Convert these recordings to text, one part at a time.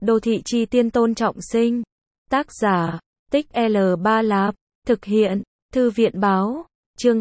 Đô thị chi tiên Tôn Trọng Sinh. Tác giả, Tích L3 Lạp. Thực hiện, Thư viện báo. Chương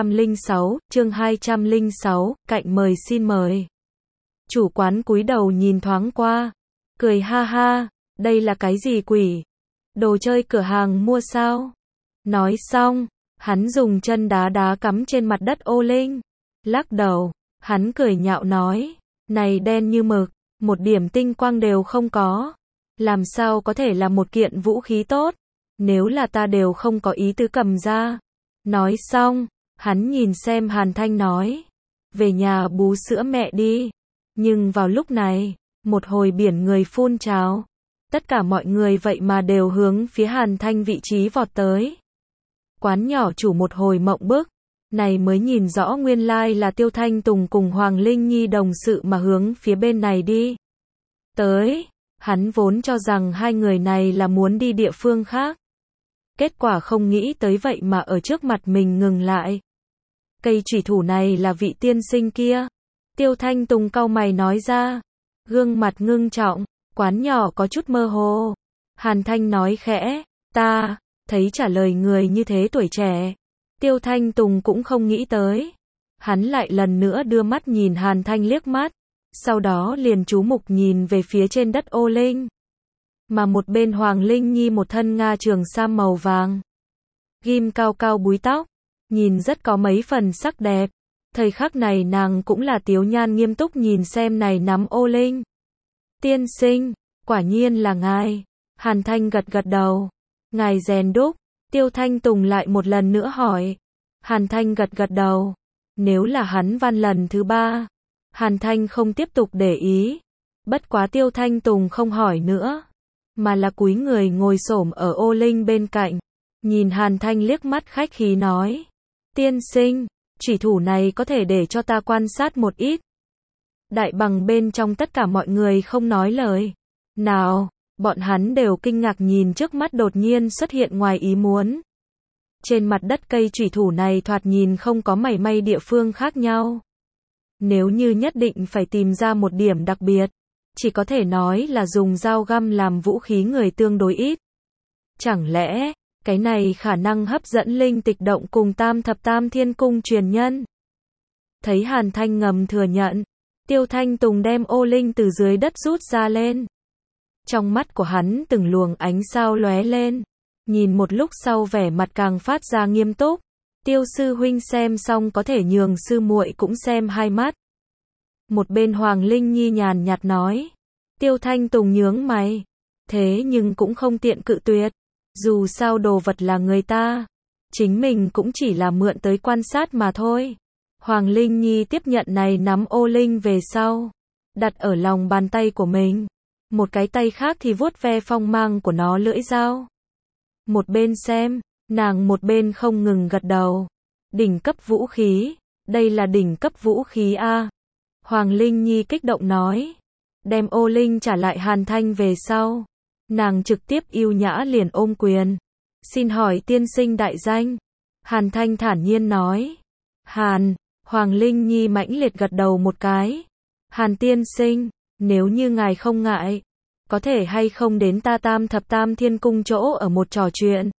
206, cạnh mời xin mời. Chủ quán cúi đầu nhìn thoáng qua, cười ha ha, đây là cái gì quỷ? Đồ chơi cửa hàng mua sao? Nói xong, hắn dùng chân đá đá cắm trên mặt đất ô linh. Lắc đầu, hắn cười nhạo nói, này đen như mực, một điểm tinh quang đều không có. Làm sao có thể là một kiện vũ khí tốt? Nếu là ta đều không có ý tứ cầm ra. Nói xong, hắn nhìn xem Hàn Thanh nói, về nhà bú sữa mẹ đi. Nhưng vào lúc này, một hồi biển người phun trào. Tất cả mọi người vậy mà đều hướng phía Hàn Thanh vị trí vọt tới. Quán nhỏ chủ một hồi mộng bức, này mới nhìn rõ nguyên lai là Tiêu Thanh Tùng cùng Hoàng Linh Nhi đồng sự mà hướng phía bên này đi. Tới, hắn vốn cho rằng hai người này là muốn đi địa phương khác. Kết quả không nghĩ tới vậy mà ở trước mặt mình ngừng lại. Cây chủy thủ này là vị tiên sinh kia. Tiêu Thanh Tùng cau mày nói ra, gương mặt ngưng trọng, quán nhỏ có chút mơ hồ. Hàn Thanh nói khẽ, ta, thấy trả lời người như thế tuổi trẻ. Tiêu Thanh Tùng cũng không nghĩ tới. Hắn lại lần nữa đưa mắt nhìn Hàn Thanh liếc mắt, sau đó liền chú mục nhìn về phía trên đất ô linh. Mà một bên Hoàng Linh Nhi một thân nga trường sam màu vàng. Ghim cao cao búi tóc, nhìn rất có mấy phần sắc đẹp. Thời khắc này nàng cũng là tiếu nhan nghiêm túc nhìn xem này nắm ô linh. Tiên sinh, quả nhiên là ngài. Hàn Thanh gật gật đầu. Ngài rèn đúc. Tiêu Thanh Tùng lại một lần nữa hỏi. Hàn Thanh gật gật đầu. Nếu là hắn văn lần thứ 3. Hàn Thanh không tiếp tục để ý. Bất quá Tiêu Thanh Tùng không hỏi nữa, mà là cúi người ngồi xổm ở ô linh bên cạnh. Nhìn Hàn Thanh liếc mắt khách khí nói. Tiên sinh, chủy thủ này có thể để cho ta quan sát một ít. Đại bằng bên trong tất cả mọi người không nói lời nào, bọn hắn đều kinh ngạc nhìn trước mắt đột nhiên xuất hiện ngoài ý muốn. Trên mặt đất cây chủy thủ này thoạt nhìn không có mảy may địa phương khác nhau. Nếu như nhất định phải tìm ra một điểm đặc biệt, chỉ có thể nói là dùng dao găm làm vũ khí người tương đối ít. Chẳng lẽ, cái này khả năng hấp dẫn linh tịch động cùng Tam Thập Tam Thiên Cung truyền nhân? Thấy Hàn Thanh ngầm thừa nhận, Tiêu Thanh Tùng đem ô linh từ dưới đất rút ra lên. Trong mắt của hắn từng luồng ánh sao lóe lên. Nhìn một lúc sau vẻ mặt càng phát ra nghiêm túc. Tiêu sư huynh xem xong có thể nhường sư muội cũng xem hai mắt. Một bên Hoàng Linh Nhi nhàn nhạt nói. Tiêu Thanh Tùng nhướng mày. Thế nhưng cũng không tiện cự tuyệt. Dù sao đồ vật là người ta. Chính mình cũng chỉ là mượn tới quan sát mà thôi. Hoàng Linh Nhi tiếp nhận này nắm ô linh về sau. Đặt ở lòng bàn tay của mình. Một cái tay khác thì vuốt ve phong mang của nó lưỡi dao. Một bên xem, nàng một bên không ngừng gật đầu. Đỉnh cấp vũ khí. Đây là đỉnh cấp vũ khí a. Hoàng Linh Nhi kích động nói. Đem ô linh trả lại Hàn Thanh về sau. Nàng trực tiếp yêu nhã liền ôm quyền. Xin hỏi tiên sinh đại danh. Hàn Thanh thản nhiên nói. Hàn. Hoàng Linh Nhi mãnh liệt gật đầu một cái. Hàn tiên sinh, nếu như ngài không ngại, có thể hay không đến ta Tam Thập Tam Thiên Cung chỗ ở một trò chuyện.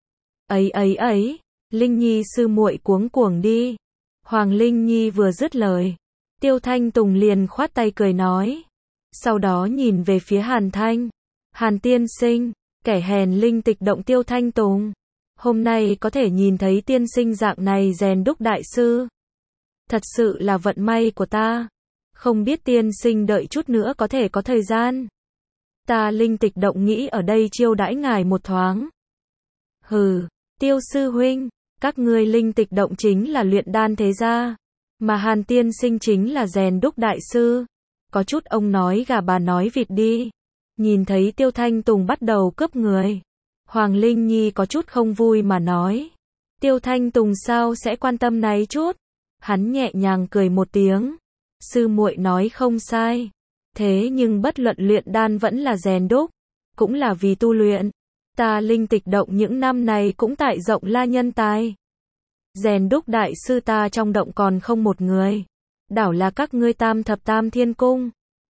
Ấy, Linh Nhi sư muội cuống cuồng đi. Hoàng Linh Nhi vừa dứt lời, Tiêu Thanh Tùng liền khoát tay cười nói. Sau đó nhìn về phía Hàn Thanh. Hàn tiên sinh, kẻ hèn linh tịch động Tiêu Thanh Tùng. Hôm nay có thể nhìn thấy tiên sinh dạng này rèn đúc đại sư. Thật sự là vận may của ta. Không biết tiên sinh đợi chút nữa có thể có thời gian. Ta linh tịch động nghĩ ở đây chiêu đãi ngài một thoáng. Hừ, Tiêu sư huynh, các ngươi linh tịch động chính là luyện đan thế gia, mà Hàn tiên sinh chính là rèn đúc đại sư. Có chút ông nói gà bà nói vịt đi. Nhìn thấy Tiêu Thanh Tùng bắt đầu cướp người, Hoàng Linh Nhi có chút không vui mà nói. Tiêu Thanh Tùng sao sẽ quan tâm này chút? Hắn nhẹ nhàng cười một tiếng. Sư muội nói không sai. Thế nhưng bất luận luyện đan vẫn là rèn đúc, cũng là vì tu luyện. Ta linh tịch động những năm này cũng tại rộng la nhân tài. Rèn đúc đại sư ta trong động còn không một người. Đảo là các ngươi Tam Thập Tam Thiên Cung.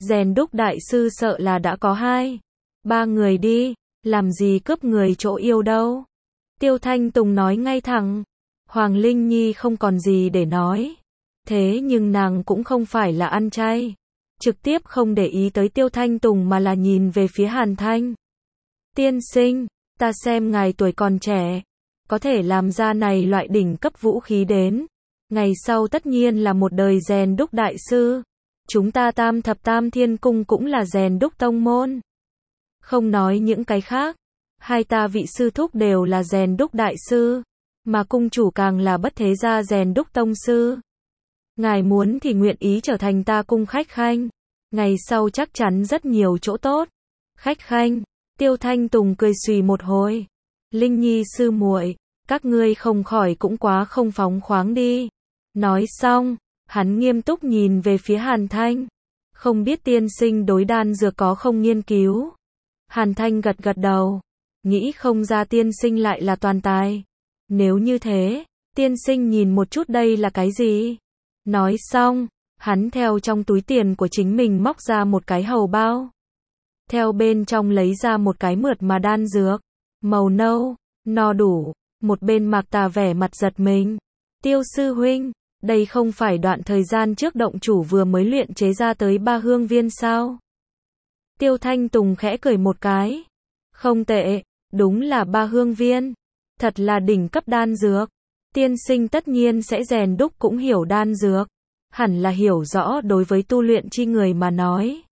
Rèn đúc đại sư sợ là đã có 2, 3 người đi, làm gì cướp người chỗ yêu đâu. Tiêu Thanh Tùng nói ngay thẳng. Hoàng Linh Nhi không còn gì để nói. Thế nhưng nàng cũng không phải là ăn chay. Trực tiếp không để ý tới Tiêu Thanh Tùng mà là nhìn về phía Hàn Thanh. Tiên sinh, ta xem ngài tuổi còn trẻ, có thể làm ra này loại đỉnh cấp vũ khí đến. Ngày sau tất nhiên là một đời rèn đúc đại sư. Chúng ta Tam Thập Tam Thiên Cung cũng là rèn đúc tông môn. Không nói những cái khác, hai ta vị sư thúc đều là rèn đúc đại sư, mà cung chủ càng là bất thế gia rèn đúc tông sư. Ngài muốn thì nguyện ý trở thành ta cung khách khanh, ngày sau chắc chắn rất nhiều chỗ tốt. Khách khanh, Tiêu Thanh Tùng cười xùy một hồi. Linh Nhi sư muội, các ngươi không khỏi cũng quá không phóng khoáng đi. Nói xong, hắn nghiêm túc nhìn về phía Hàn Thanh. Không biết tiên sinh đối đan dược có không nghiên cứu. Hàn Thanh gật gật đầu. Nghĩ không ra tiên sinh lại là toàn tài. Nếu như thế, tiên sinh nhìn một chút đây là cái gì? Nói xong, hắn theo trong túi tiền của chính mình móc ra một cái hầu bao. Theo bên trong lấy ra một cái mượt mà đan dược. Màu nâu, no đủ. Một bên Mạc Tà vẻ mặt giật mình. Tiêu sư huynh, đây không phải đoạn thời gian trước động chủ vừa mới luyện chế ra tới 3 hương viên sao? Tiêu Thanh Tùng khẽ cười một cái. Không tệ, đúng là 3 hương viên. Thật là đỉnh cấp đan dược. Tiên sinh tất nhiên sẽ rèn đúc cũng hiểu đan dược. Hẳn là hiểu rõ đối với tu luyện chi người mà nói.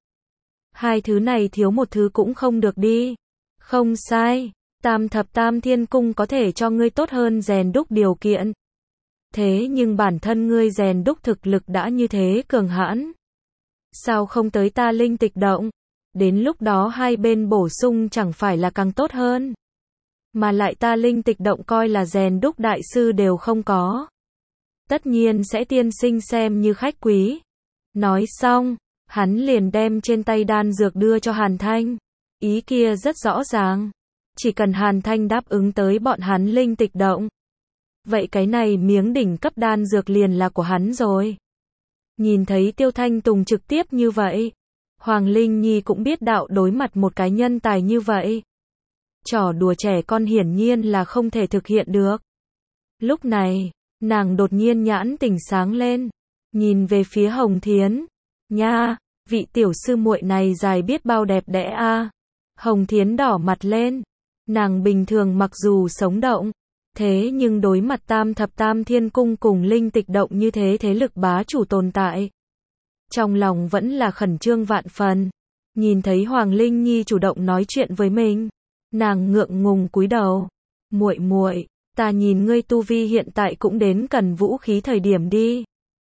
2 thứ này thiếu một thứ cũng không được đi. Không sai, Tam Thập Tam Thiên Cung có thể cho ngươi tốt hơn rèn đúc điều kiện. Thế nhưng bản thân ngươi rèn đúc thực lực đã như thế cường hãn. Sao không tới ta linh tịch động? Đến lúc đó hai bên bổ sung chẳng phải là càng tốt hơn. Mà lại ta linh tịch động coi là rèn đúc đại sư đều không có. Tất nhiên sẽ tiên sinh xem như khách quý. Nói xong, hắn liền đem trên tay đan dược đưa cho Hàn Thanh. Ý kia rất rõ ràng. Chỉ cần Hàn Thanh đáp ứng tới bọn hắn linh tịch động. Vậy cái này miếng đỉnh cấp đan dược liền là của hắn rồi. Nhìn thấy Tiêu Thanh Tùng trực tiếp như vậy, Hoàng Linh Nhi cũng biết đạo đối mặt một cái nhân tài như vậy. Trò đùa trẻ con hiển nhiên là không thể thực hiện được. Lúc này, nàng đột nhiên nhãn tỉnh sáng lên, nhìn về phía Hồng Thiến. Nha, vị tiểu sư muội này dài biết bao đẹp đẽ a. Hồng Thiến đỏ mặt lên. Nàng bình thường mặc dù sống động, thế nhưng đối mặt Tam Thập Tam Thiên Cung cùng linh tịch động như thế thế lực bá chủ tồn tại. Trong lòng vẫn là khẩn trương vạn phần. Nhìn thấy Hoàng Linh Nhi chủ động nói chuyện với mình, nàng ngượng ngùng cúi đầu. Muội muội, ta nhìn ngươi tu vi hiện tại cũng đến cần vũ khí thời điểm đi.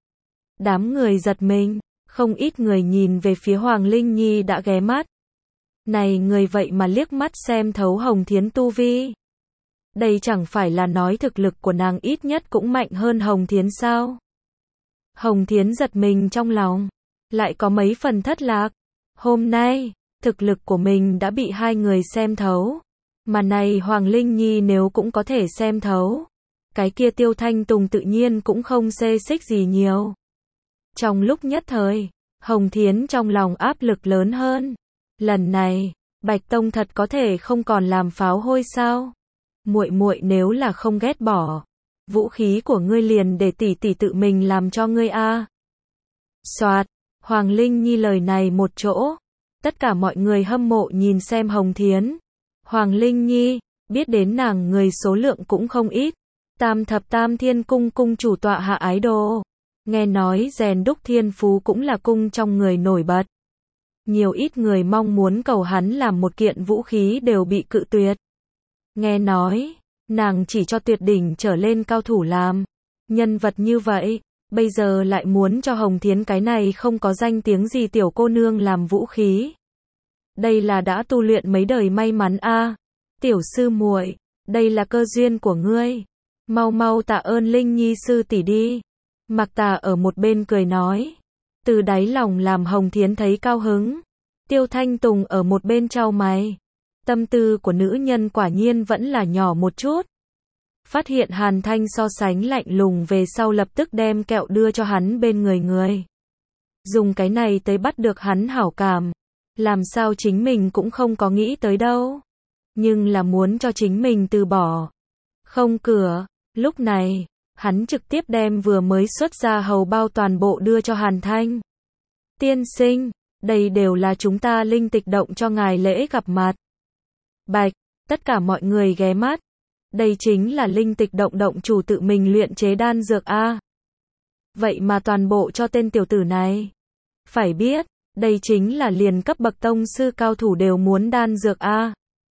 Đám người giật mình, không ít người nhìn về phía Hoàng Linh Nhi đã ghé mắt. Này người vậy mà liếc mắt xem thấu Hồng Thiến tu vi. Đây chẳng phải là nói thực lực của nàng ít nhất cũng mạnh hơn Hồng Thiến sao? Hồng Thiến giật mình trong lòng, lại có mấy phần thất lạc. Hôm nay, thực lực của mình đã bị hai người xem thấu. Mà này Hoàng Linh Nhi nếu cũng có thể xem thấu, cái kia Tiêu Thanh Tùng tự nhiên cũng không xê xích gì nhiều. Trong lúc nhất thời, Hồng Thiến trong lòng áp lực lớn hơn. Lần này, Bạch Tông thật có thể không còn làm pháo hôi sao? Muội muội nếu là không ghét bỏ, vũ khí của ngươi liền để tỷ tỷ tự mình làm cho ngươi a. Soạt, Hoàng Linh Nhi lời này một chỗ, tất cả mọi người hâm mộ nhìn xem Hồng Thiến. Hoàng Linh Nhi, biết đến nàng người số lượng cũng không ít. Tam Thập Tam Thiên Cung cung chủ tọa hạ ái đồ. Nghe nói rèn đúc thiên phú cũng là cung trong người nổi bật. Nhiều ít người mong muốn cầu hắn làm một kiện vũ khí đều bị cự tuyệt. Nghe nói, nàng chỉ cho tuyệt đỉnh trở lên cao thủ làm. Nhân vật như vậy, bây giờ lại muốn cho Hồng Thiến cái này không có danh tiếng gì tiểu cô nương làm vũ khí. Đây là đã tu luyện mấy đời may mắn a. Tiểu sư muội, đây là cơ duyên của ngươi. Mau mau tạ ơn Linh Nhi sư tỷ đi. Mạc Tà ở một bên cười nói. Từ đáy lòng làm Hồng Thiến thấy cao hứng. Tiêu Thanh Tùng ở một bên chau mày. Tâm tư của nữ nhân quả nhiên vẫn là nhỏ một chút. Phát hiện Hàn Thanh so sánh lạnh lùng về sau lập tức đem kẹo đưa cho hắn bên người. Dùng cái này tới bắt được hắn hảo cảm. Làm sao chính mình cũng không có nghĩ tới đâu. Nhưng là muốn cho chính mình từ bỏ. Không cửa. Lúc này, hắn trực tiếp đem vừa mới xuất ra hầu bao toàn bộ đưa cho Hàn Thanh. Tiên sinh, đây đều là chúng ta linh tịch động cho ngài lễ gặp mặt. Bạch, tất cả mọi người ghé mắt. Đây chính là linh tịch động động chủ tự mình luyện chế đan dược a. Vậy mà toàn bộ cho tên tiểu tử này. Phải biết, đây chính là liền cấp bậc tông sư cao thủ đều muốn đan dược a.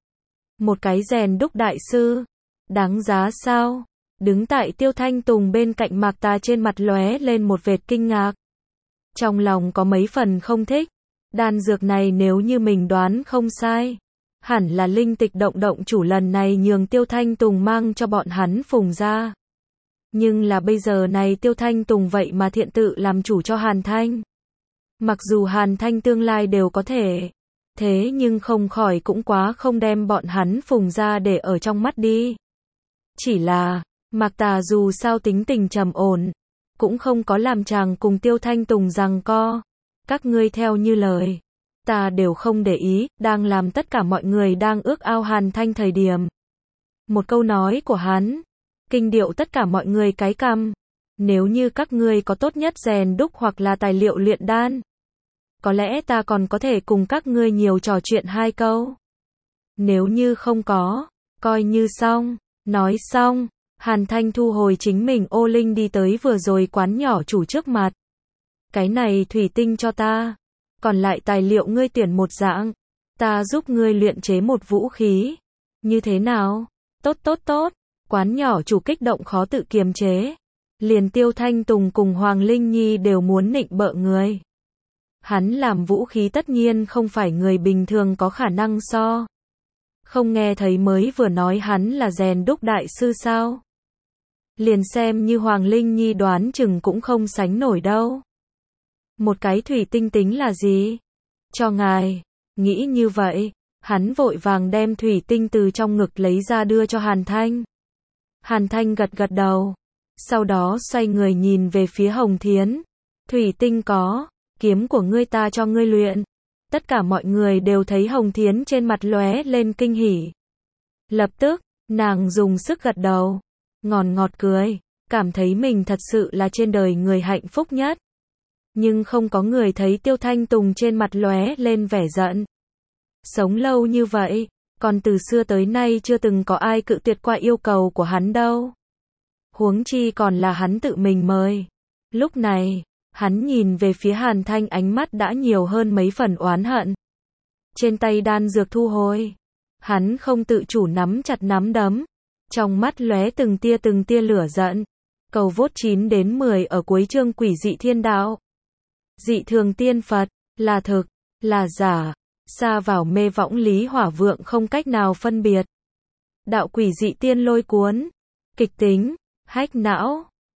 Một cái rèn đúc đại sư. Đáng giá sao? Đứng tại Tiêu Thanh Tùng bên cạnh Mạc Tà trên mặt lóe lên một vệt kinh ngạc. Trong lòng có mấy phần không thích. Đan dược này nếu như mình đoán không sai, hẳn là linh tịch động động chủ lần này nhường Tiêu Thanh Tùng mang cho bọn hắn Phùng ra. Nhưng là bây giờ này Tiêu Thanh Tùng vậy mà thiện tự làm chủ cho Hàn Thanh. Mặc dù Hàn Thanh tương lai đều có thể, thế nhưng không khỏi cũng quá không đem bọn hắn Phùng ra để ở trong mắt đi. Chỉ là, Mạc Tà dù sao tính tình trầm ổn, cũng không có làm chàng cùng Tiêu Thanh Tùng giằng co. Các ngươi theo như lời, ta đều không để ý, đang làm tất cả mọi người đang ước ao Hàn Thanh thời điểm. Một câu nói của hắn, kinh điệu tất cả mọi người cái cằm. Nếu như các ngươi có tốt nhất rèn đúc hoặc là tài liệu luyện đan, có lẽ ta còn có thể cùng các ngươi nhiều trò chuyện hai câu. Nếu như không có, coi như xong. Nói xong, Hàn Thanh thu hồi chính mình ô linh đi tới vừa rồi quán nhỏ chủ trước mặt. Cái này thủy tinh cho ta, còn lại tài liệu ngươi tuyển một dạng, ta giúp ngươi luyện chế một vũ khí. Như thế nào? Tốt tốt tốt, quán nhỏ chủ kích động khó tự kiềm chế. Liền Tiêu Thanh Tùng cùng Hoàng Linh Nhi đều muốn nịnh bợ người. Hắn làm vũ khí tất nhiên không phải người bình thường có khả năng so. Không nghe thấy mới vừa nói hắn là rèn đúc đại sư sao? Liền xem như Hoàng Linh Nhi đoán chừng cũng không sánh nổi đâu. Một cái thủy tinh tính là gì? Cho ngài. Nghĩ như vậy, hắn vội vàng đem thủy tinh từ trong ngực lấy ra đưa cho Hàn Thanh. Hàn Thanh gật gật đầu. Sau đó xoay người nhìn về phía Hồng Thiến. Thủy tinh có, kiếm của ngươi ta cho ngươi luyện. Tất cả mọi người đều thấy Hồng Thiến trên mặt lóe lên kinh hỉ. Lập tức, nàng dùng sức gật đầu, ngọt cười, cảm thấy mình thật sự là trên đời người hạnh phúc nhất. Nhưng không có người thấy Tiêu Thanh Tùng trên mặt lóe lên vẻ giận. Sống lâu như vậy, còn từ xưa tới nay chưa từng có ai cự tuyệt qua yêu cầu của hắn đâu. Huống chi còn là hắn tự mình mời. Lúc này, hắn nhìn về phía Hàn Thanh ánh mắt đã nhiều hơn mấy phần oán hận. Trên tay đan dược thu hồi. Hắn không tự chủ nắm chặt nắm đấm. Trong mắt lóe từng tia lửa giận. Cầu vốt 9 đến 10 ở cuối chương Quỷ Dị Thiên Đạo. Dị thường tiên Phật, là thực, là giả, xa vào mê võng lý hỏa vượng không cách nào phân biệt. Đạo quỷ dị tiên lôi cuốn, kịch tính, hách não.